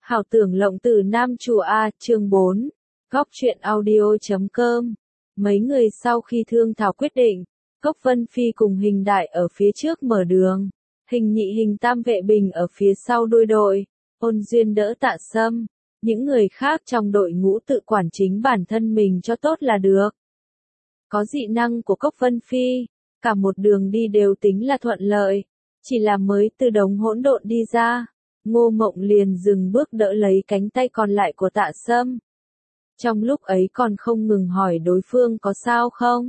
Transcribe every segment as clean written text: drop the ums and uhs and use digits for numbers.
Hảo tưởng lộng từ Nam Chùa A, chương 4. Góc truyện audio.com. Mấy người sau khi thương thảo quyết định, Cốc Vân Phi cùng Hình Đại ở phía trước mở đường, Hình Nhị Hình Tam vệ bình ở phía sau đuôi đội, Ôn Duyên đỡ Tạ Sâm, những người khác trong đội ngũ tự quản chính bản thân mình cho tốt là được. Có dị năng của Cốc Vân Phi, cả một đường đi đều tính là thuận lợi, chỉ là mới từ đống hỗn độn đi ra. Ngô Mộng liền dừng bước đỡ lấy cánh tay còn lại của Tạ Sâm. Trong lúc ấy còn không ngừng hỏi đối phương có sao không.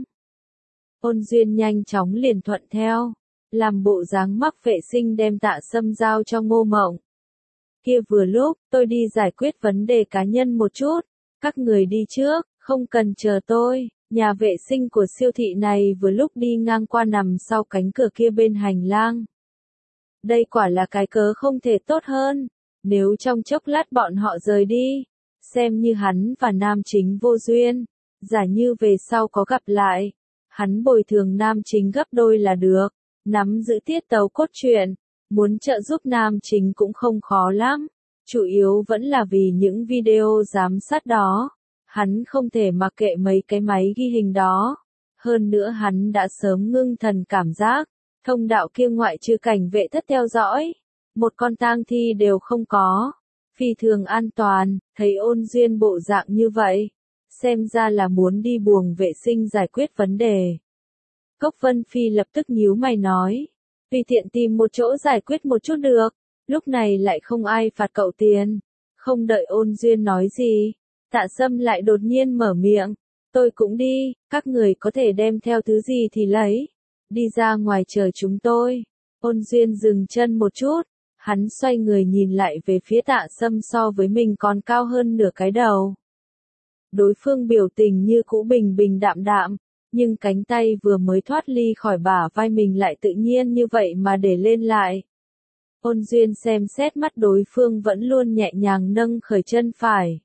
Ôn Duyên nhanh chóng liền thuận theo, làm bộ dáng mắc vệ sinh đem Tạ Sâm giao cho Ngô Mộng. Kia vừa lúc, tôi đi giải quyết vấn đề cá nhân một chút, các người đi trước, không cần chờ tôi. Nhà vệ sinh của siêu thị này vừa lúc đi ngang qua nằm sau cánh cửa kia bên hành lang. Đây quả là cái cớ không thể tốt hơn, nếu trong chốc lát bọn họ rời đi, xem như hắn và nam chính vô duyên, giả như về sau có gặp lại, hắn bồi thường nam chính gấp đôi là được, nắm giữ tiết tấu cốt truyện, muốn trợ giúp nam chính cũng không khó lắm, chủ yếu vẫn là vì những video giám sát đó, hắn không thể mặc kệ mấy cái máy ghi hình đó, hơn nữa hắn đã sớm ngưng thần cảm giác. Thông đạo kia ngoại trừ cảnh vệ thất theo dõi, một con tang thi đều không có, phi thường an toàn, thấy Ôn Duyên bộ dạng như vậy, xem ra là muốn đi buồng vệ sinh giải quyết vấn đề. Cốc Vân Phi lập tức nhíu mày nói, tùy tiện tìm một chỗ giải quyết một chút được, lúc này lại không ai phạt cậu tiền, không đợi Ôn Duyên nói gì, Tạ Sâm lại đột nhiên mở miệng, tôi cũng đi, các người có thể đem theo thứ gì thì lấy. Đi ra ngoài chờ chúng tôi. Ôn Duyên dừng chân một chút, hắn xoay người nhìn lại về phía Tạ Sâm so với mình còn cao hơn nửa cái đầu. Đối phương biểu tình như cũ bình bình đạm đạm, nhưng cánh tay vừa mới thoát ly khỏi bả vai mình lại tự nhiên như vậy mà để lên lại. Ôn Duyên xem xét mắt đối phương vẫn luôn nhẹ nhàng nâng khởi chân phải.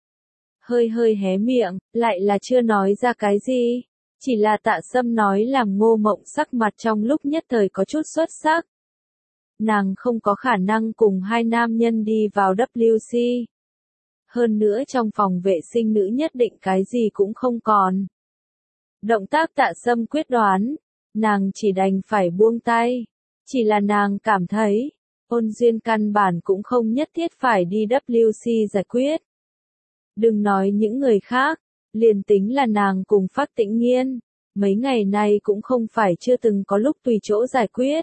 Hơi hé miệng, lại là chưa nói ra cái gì. Chỉ là Tạ Sâm nói làm Ngô Mộng sắc mặt trong lúc nhất thời có chút xuất sắc. Nàng không có khả năng cùng hai nam nhân đi vào WC. Hơn nữa trong phòng vệ sinh nữ nhất định cái gì cũng không còn. Động tác Tạ Sâm quyết đoán, nàng chỉ đành phải buông tay. Chỉ là nàng cảm thấy, Ôn Duyên căn bản cũng không nhất thiết phải đi WC giải quyết. Đừng nói những người khác. Liền tính là nàng cùng Phác Tĩnh Nghiên, mấy ngày nay cũng không phải chưa từng có lúc tùy chỗ giải quyết.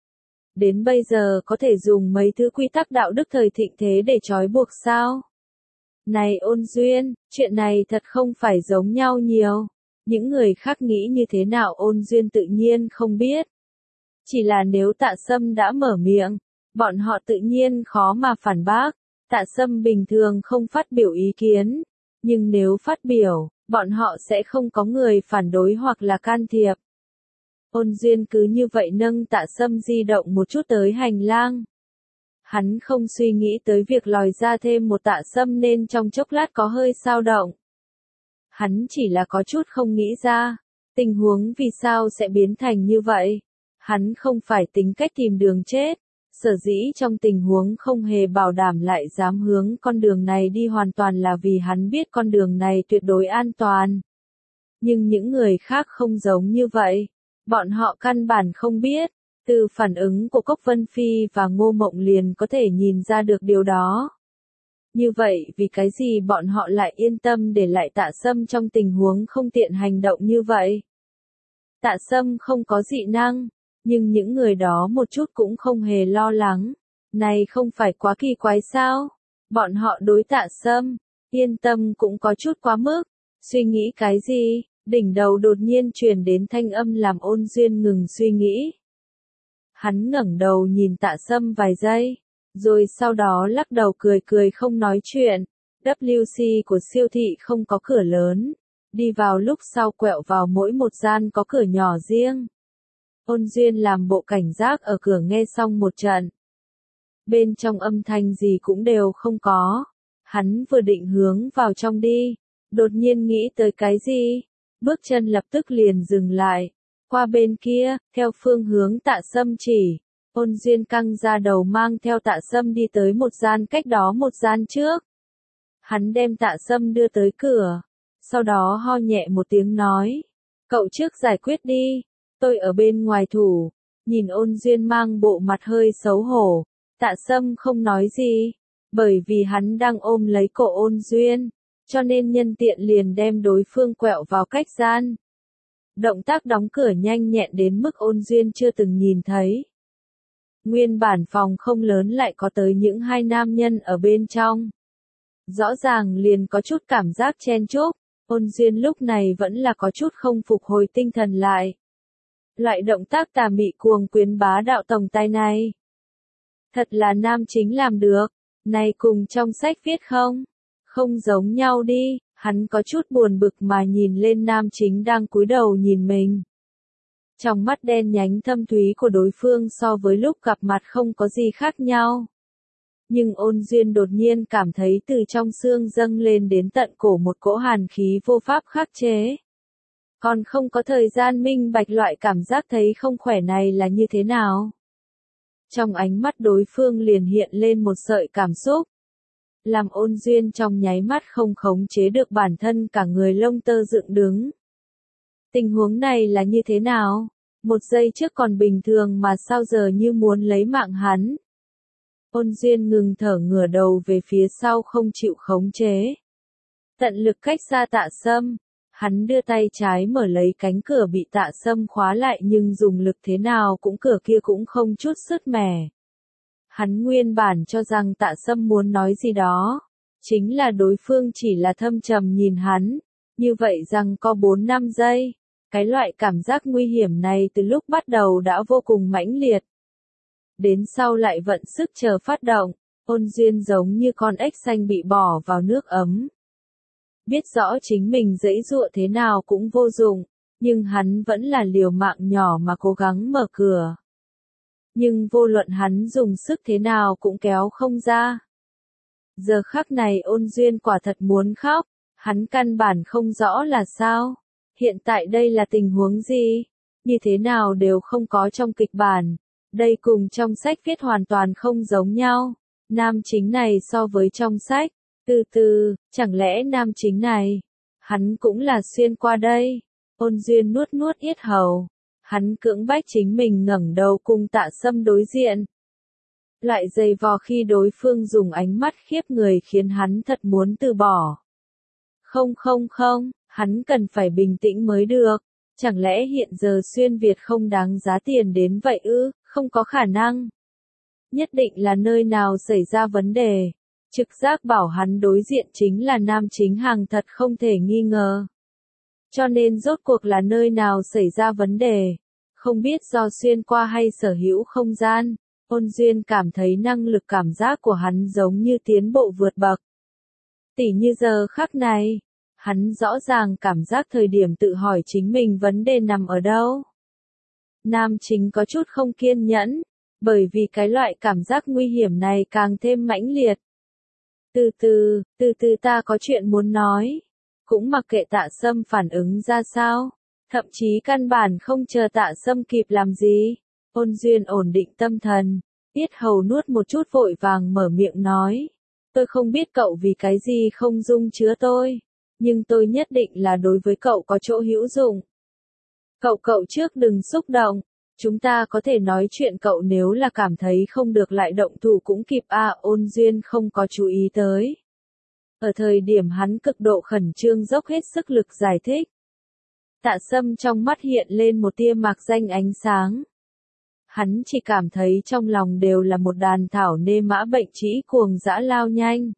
Đến bây giờ có thể dùng mấy thứ quy tắc đạo đức thời thịnh thế để trói buộc sao? Này Ôn Duyên, chuyện này thật không phải giống nhau nhiều. Những người khác nghĩ như thế nào Ôn Duyên tự nhiên không biết. Chỉ là nếu Tạ Sâm đã mở miệng, bọn họ tự nhiên khó mà phản bác. Tạ Sâm bình thường không phát biểu ý kiến. Nhưng nếu phát biểu, bọn họ sẽ không có người phản đối hoặc là can thiệp. Ôn Duyên cứ như vậy nâng Tạ Sâm di động một chút tới hành lang. Hắn không suy nghĩ tới việc lòi ra thêm một Tạ Sâm nên trong chốc lát có hơi xao động. Hắn chỉ là có chút không nghĩ ra, tình huống vì sao sẽ biến thành như vậy. Hắn không phải tính cách tìm đường chết. Sở dĩ trong tình huống không hề bảo đảm lại dám hướng con đường này đi hoàn toàn là vì hắn biết con đường này tuyệt đối an toàn. Nhưng những người khác không giống như vậy. Bọn họ căn bản không biết. Từ phản ứng của Cốc Vân Phi và Ngô Mộng liền có thể nhìn ra được điều đó. Như vậy vì cái gì bọn họ lại yên tâm để lại Tạ Sâm trong tình huống không tiện hành động như vậy? Tạ Sâm không có dị năng. Nhưng những người đó một chút cũng không hề lo lắng. Này không phải quá kỳ quái sao? Bọn họ đối Tạ Sâm, yên tâm cũng có chút quá mức. Suy nghĩ cái gì? Đỉnh đầu đột nhiên truyền đến thanh âm làm Ôn Duyên ngừng suy nghĩ. Hắn ngẩng đầu nhìn Tạ Sâm vài giây, rồi sau đó lắc đầu cười không nói chuyện. WC của siêu thị không có cửa lớn. Đi vào lúc sau quẹo vào mỗi một gian có cửa nhỏ riêng. Ôn Duyên làm bộ cảnh giác ở cửa nghe xong một trận. Bên trong âm thanh gì cũng đều không có. Hắn vừa định hướng vào trong đi. Đột nhiên nghĩ tới cái gì. Bước chân lập tức liền dừng lại. Qua bên kia, theo phương hướng Tạ Sâm chỉ. Ôn Duyên căng ra đầu mang theo Tạ Sâm đi tới một gian cách đó một gian trước. Hắn đem Tạ Sâm đưa tới cửa, sau đó ho nhẹ một tiếng nói, cậu trước giải quyết đi, tôi ở bên ngoài thủ. Nhìn Ôn Duyên mang bộ mặt hơi xấu hổ, Tạ Sâm không nói gì, bởi vì hắn đang ôm lấy cổ Ôn Duyên, cho nên nhân tiện liền đem đối phương quẹo vào cách gian. Động tác đóng cửa nhanh nhẹn đến mức Ôn Duyên chưa từng nhìn thấy. Nguyên bản phòng không lớn lại có tới những hai nam nhân ở bên trong. Rõ ràng liền có chút cảm giác chen chúc, Ôn Duyên lúc này vẫn là có chút không phục hồi tinh thần lại. Loại động tác tà mị cuồng quyến bá đạo tổng tài này. Thật là nam chính làm được, này cùng trong sách viết không? Không giống nhau đi, hắn có chút buồn bực mà nhìn lên nam chính đang cúi đầu nhìn mình. Trong mắt đen nhánh thâm thúy của đối phương so với lúc gặp mặt không có gì khác nhau. Nhưng Ôn Duyên đột nhiên cảm thấy từ trong xương dâng lên đến tận cổ một cỗ hàn khí vô pháp khắc chế. Còn không có thời gian minh bạch loại cảm giác thấy không khỏe này là như thế nào. Trong ánh mắt đối phương liền hiện lên một sợi cảm xúc. Làm Ôn Duyên trong nháy mắt không khống chế được bản thân cả người lông tơ dựng đứng. Tình huống này là như thế nào? Một giây trước còn bình thường mà sao giờ như muốn lấy mạng hắn. Ôn Duyên ngừng thở ngửa đầu về phía sau không chịu khống chế. Tận lực cách xa Tạ Sâm, hắn đưa tay trái mở lấy cánh cửa bị Tạ Sâm khóa lại nhưng dùng lực thế nào cũng cửa kia cũng không chút sứt mẻ. Hắn nguyên bản cho rằng Tạ Sâm muốn nói gì đó, chính là đối phương chỉ là thâm trầm nhìn hắn, như vậy rằng có 4-5 giây. Cái loại cảm giác nguy hiểm này từ lúc bắt đầu đã vô cùng mãnh liệt. Đến sau lại vận sức chờ phát động, Ôn Duyên giống như con ếch xanh bị bỏ vào nước ấm. Biết rõ chính mình giãy giụa thế nào cũng vô dụng, nhưng hắn vẫn là liều mạng nhỏ mà cố gắng mở cửa. Nhưng vô luận hắn dùng sức thế nào cũng kéo không ra. Giờ khắc này Ôn Duyên quả thật muốn khóc, hắn căn bản không rõ là sao. Hiện tại đây là tình huống gì? Như thế nào đều không có trong kịch bản. Đây cùng trong sách viết hoàn toàn không giống nhau. Nam chính này so với trong sách, chẳng lẽ nam chính này, hắn cũng là xuyên qua đây. Ôn Duyên nuốt nuốt yết hầu. Hắn cưỡng bách chính mình ngẩng đầu cùng Tạ Sâm đối diện. Lại giày vò khi đối phương dùng ánh mắt khiếp người khiến hắn thật muốn từ bỏ. Không, hắn cần phải bình tĩnh mới được. Chẳng lẽ hiện giờ xuyên Việt không đáng giá tiền đến vậy ư? Không có khả năng. Nhất định là nơi nào xảy ra vấn đề. Trực giác bảo hắn đối diện chính là nam chính hàng thật không thể nghi ngờ. Cho nên rốt cuộc là nơi nào xảy ra vấn đề. Không biết do xuyên qua hay sở hữu không gian. Ôn Duyên cảm thấy năng lực cảm giác của hắn giống như tiến bộ vượt bậc. Tỉ như giờ khắc này. Hắn rõ ràng cảm giác thời điểm tự hỏi chính mình vấn đề nằm ở đâu. Nam chính có chút không kiên nhẫn, bởi vì cái loại cảm giác nguy hiểm này càng thêm mãnh liệt. Từ từ ta có chuyện muốn nói. Cũng mặc kệ Tạ Sâm phản ứng ra sao, thậm chí căn bản không chờ Tạ Sâm kịp làm gì. Ôn Duyên ổn định tâm thần, yết hầu nuốt một chút vội vàng mở miệng nói. Tôi không biết cậu vì cái gì không dung chứa tôi. Nhưng tôi nhất định là đối với cậu có chỗ hữu dụng. Cậu trước đừng xúc động, chúng ta có thể nói chuyện cậu nếu là cảm thấy không được lại động thủ cũng kịp Ôn Duyên không có chú ý tới. Ở thời điểm hắn cực độ khẩn trương dốc hết sức lực giải thích. Tạ Sâm trong mắt hiện lên một tia mạc danh ánh sáng. Hắn chỉ cảm thấy trong lòng đều là một đàn thảo nê mã bệnh trĩ cuồng dã lao nhanh.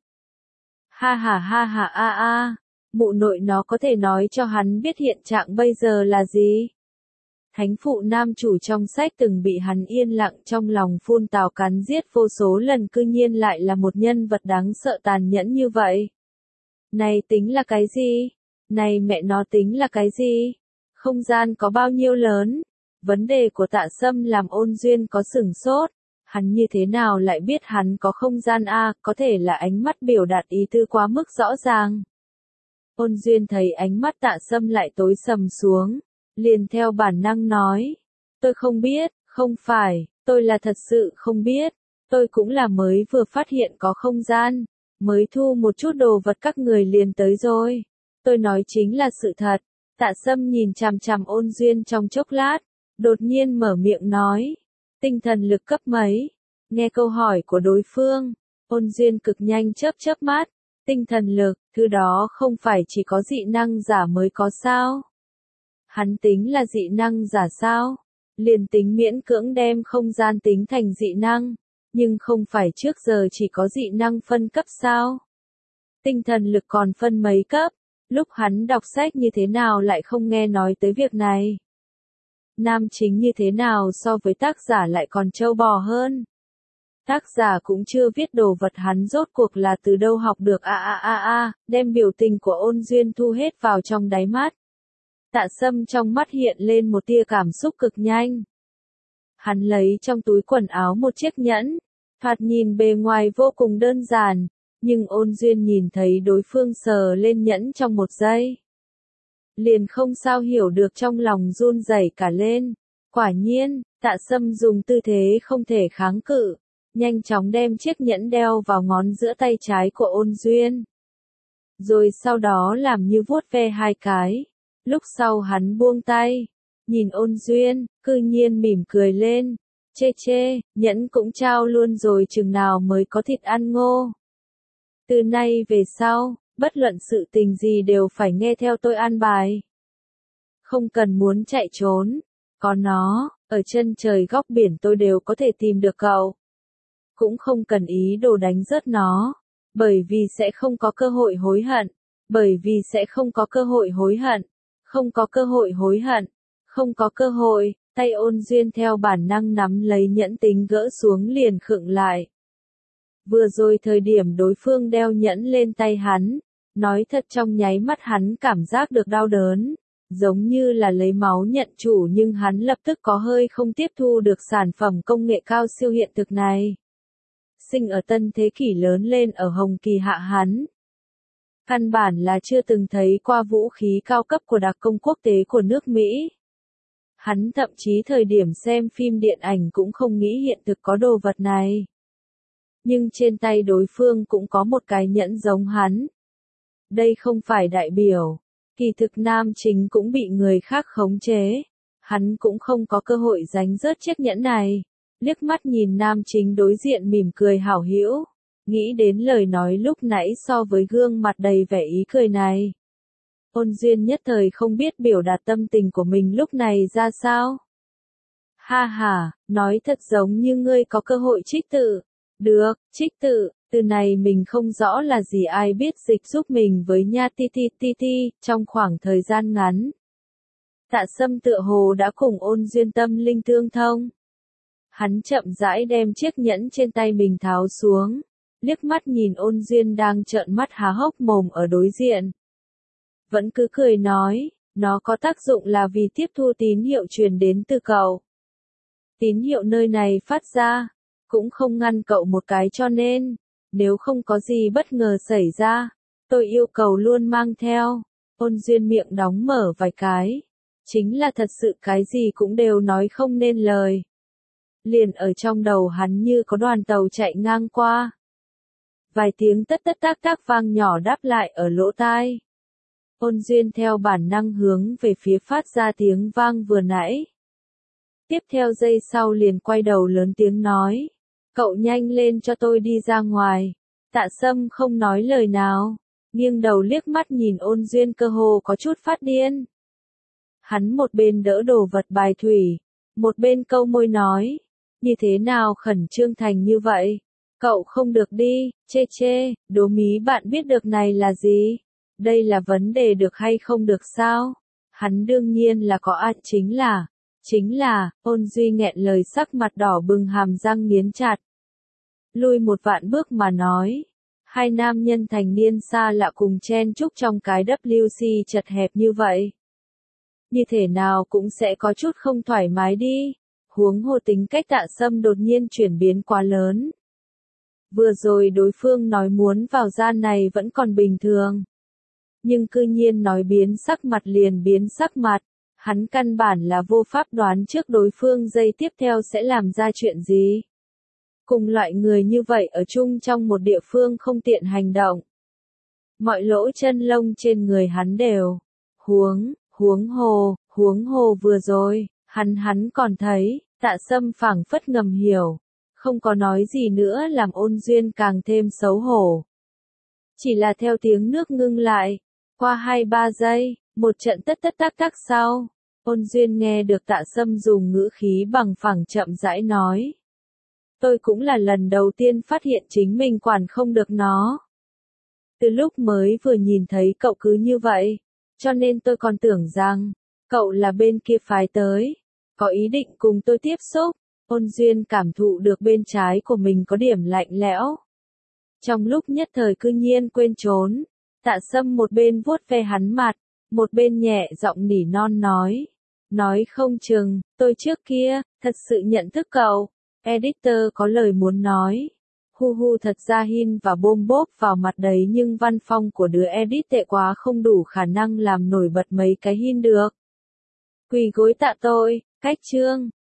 Ha, mụ nội nó có thể nói cho hắn biết hiện trạng bây giờ là gì? Thánh phụ nam chủ trong sách từng bị hắn yên lặng trong lòng phun tào cắn giết vô số lần cư nhiên lại là một nhân vật đáng sợ tàn nhẫn như vậy. Này tính là cái gì? Này mẹ nó tính là cái gì? Không gian có bao nhiêu lớn? Vấn đề của Tạ Sâm làm Ôn Duyên có sửng sốt. Hắn như thế nào lại biết hắn có không gian có thể là ánh mắt biểu đạt ý tư quá mức rõ ràng. Ôn Duyên thấy ánh mắt Tạ Sâm lại tối sầm xuống, liền theo bản năng nói. Tôi không biết, không phải, Tôi là thật sự không biết, tôi cũng là mới vừa phát hiện có không gian, mới thu một chút đồ vật các người liền tới rồi. Tôi nói chính là sự thật. Tạ Sâm nhìn chằm chằm Ôn Duyên trong chốc lát, đột nhiên mở miệng nói, tinh thần lực cấp mấy? Nghe câu hỏi của đối phương, Ôn Duyên cực nhanh chớp chớp mắt, tinh thần lực, thứ đó không phải chỉ có dị năng giả mới có sao? Hắn tính là dị năng giả sao? Liền tính miễn cưỡng đem không gian tính thành dị năng, nhưng không phải trước giờ chỉ có dị năng phân cấp sao? Tinh thần lực còn phân mấy cấp? Lúc hắn đọc sách như thế nào lại không nghe nói tới việc này? Nam chính như thế nào so với tác giả lại còn trâu bò hơn? Tác giả cũng chưa viết đồ vật hắn rốt cuộc là từ đâu học được đem biểu tình của Ôn Duyên thu hết vào trong đáy mắt. Tạ Sâm trong mắt hiện lên một tia cảm xúc cực nhanh. Hắn lấy trong túi quần áo một chiếc nhẫn, thoạt nhìn bề ngoài vô cùng đơn giản, nhưng Ôn Duyên nhìn thấy đối phương sờ lên nhẫn trong một giây. Liền không sao hiểu được trong lòng run rẩy cả lên. Quả nhiên, Tạ Sâm dùng tư thế không thể kháng cự, nhanh chóng đem chiếc nhẫn đeo vào ngón giữa tay trái của Ôn Duyên. Rồi sau đó làm như vuốt ve hai cái. Lúc sau hắn buông tay, nhìn Ôn Duyên, cư nhiên mỉm cười lên. Chê chê, nhẫn cũng trao luôn rồi chừng nào mới có thịt ăn ngô. Từ nay về sau, bất luận sự tình gì đều phải nghe theo tôi an bài. Không cần muốn chạy trốn, có nó, ở chân trời góc biển tôi đều có thể tìm được cậu. Cũng không cần ý đồ đánh rớt nó, bởi vì sẽ không có cơ hội hối hận, bởi vì sẽ không có cơ hội hối hận, không có cơ hội hối hận, không có cơ hội, tay Ôn Duyên theo bản năng nắm lấy nhẫn tính gỡ xuống liền khựng lại. Vừa rồi thời điểm đối phương đeo nhẫn lên tay hắn, nói thật trong nháy mắt hắn cảm giác được đau đớn, giống như là lấy máu nhận chủ nhưng hắn lập tức có hơi không tiếp thu được sản phẩm công nghệ cao siêu hiện thực này. Sinh ở tân thế kỷ lớn lên ở Hồng Kỳ hạ hắn. Căn bản là chưa từng thấy qua vũ khí cao cấp của đặc công quốc tế của nước Mỹ. Hắn thậm chí thời điểm xem phim điện ảnh cũng không nghĩ hiện thực có đồ vật này. Nhưng trên tay đối phương cũng có một cái nhẫn giống hắn. Đây không phải đại biểu, kỳ thực nam chính cũng bị người khác khống chế. Hắn cũng không có cơ hội giành rớt chiếc nhẫn này. Liếc mắt nhìn nam chính đối diện mỉm cười hảo hữu, nghĩ đến lời nói lúc nãy so với gương mặt đầy vẻ ý cười này. Ôn Duyên nhất thời không biết biểu đạt tâm tình của mình lúc này ra sao. Ha ha, nói thật giống như ngươi có cơ hội trích tự. Được, trích tự, từ này mình không rõ là gì ai biết dịch giúp mình với nha ti, trong khoảng thời gian ngắn. Tạ Sâm tựa hồ đã cùng Ôn Duyên tâm linh tương thông. Hắn chậm rãi đem chiếc nhẫn trên tay mình tháo xuống, liếc mắt nhìn Ôn Duyên đang trợn mắt há hốc mồm ở đối diện. Vẫn cứ cười nói, nó có tác dụng là vì tiếp thu tín hiệu truyền đến từ cậu. Tín hiệu nơi này phát ra, cũng không ngăn cậu một cái cho nên, nếu không có gì bất ngờ xảy ra, tôi yêu cầu luôn mang theo. Ôn Duyên miệng đóng mở vài cái, chính là thật sự cái gì cũng đều nói không nên lời. Liền ở trong đầu hắn như có đoàn tàu chạy ngang qua. Vài tiếng tất tất tác tác vang nhỏ đáp lại ở lỗ tai. Ôn Duyên theo bản năng hướng về phía phát ra tiếng vang vừa nãy. Tiếp theo giây sau liền quay đầu lớn tiếng nói. Cậu nhanh lên cho tôi đi ra ngoài. Tạ Sâm không nói lời nào, nghiêng đầu liếc mắt nhìn Ôn Duyên cơ hồ có chút phát điên. Hắn một bên đỡ đồ vật bài thủy, một bên câu môi nói. Như thế nào khẩn trương thành như vậy? Cậu không được đi, chê chê, đố mí bạn biết được này là gì? Đây là vấn đề được hay không được sao? Hắn đương nhiên là có chính là, Ôn Duy nghẹn lời sắc mặt đỏ bừng hàm răng nghiến chặt. Lui một vạn bước mà nói. Hai nam nhân thành niên xa lạ cùng chen chúc trong cái WC chật hẹp như vậy. Như thế nào cũng sẽ có chút không thoải mái đi. Huống hồ tính cách Tạ Sâm đột nhiên chuyển biến quá lớn. Vừa rồi đối phương nói muốn vào gian này vẫn còn bình thường. Nhưng cư nhiên nói biến sắc mặt liền biến sắc mặt. Hắn căn bản là vô pháp đoán trước đối phương giây tiếp theo sẽ làm ra chuyện gì. Cùng loại người như vậy ở chung trong một địa phương không tiện hành động. Mọi lỗ chân lông trên người hắn đều. Huống hồ vừa rồi, hắn còn thấy, Tạ Sâm phảng phất ngầm hiểu. Không có nói gì nữa làm Ôn Duyên càng thêm xấu hổ. Chỉ là theo tiếng nước ngưng lại. Qua 2-3 giây, một trận tất tất tắc tắc sau. Ôn Duyên nghe được Tạ Sâm dùng ngữ khí bằng phẳng chậm rãi nói. Tôi cũng là lần đầu tiên phát hiện chính mình quản không được nó. Từ lúc mới vừa nhìn thấy cậu cứ như vậy, cho nên tôi còn tưởng rằng, cậu là bên kia phái tới, có ý định cùng tôi tiếp xúc. Ôn Duyên cảm thụ được bên trái của mình có điểm lạnh lẽo. Trong lúc nhất thời cư nhiên quên trốn, Tạ Sâm một bên vuốt ve hắn mặt, một bên nhẹ giọng nỉ non nói. Nói không chừng, tôi trước kia, thật sự nhận thức cậu. Editor có lời muốn nói. Hu thật ra hin và bôm bốp vào mặt đấy nhưng văn phong của đứa edit tệ quá không đủ khả năng làm nổi bật mấy cái hin được. Quỳ gối tạ tôi, cách chương.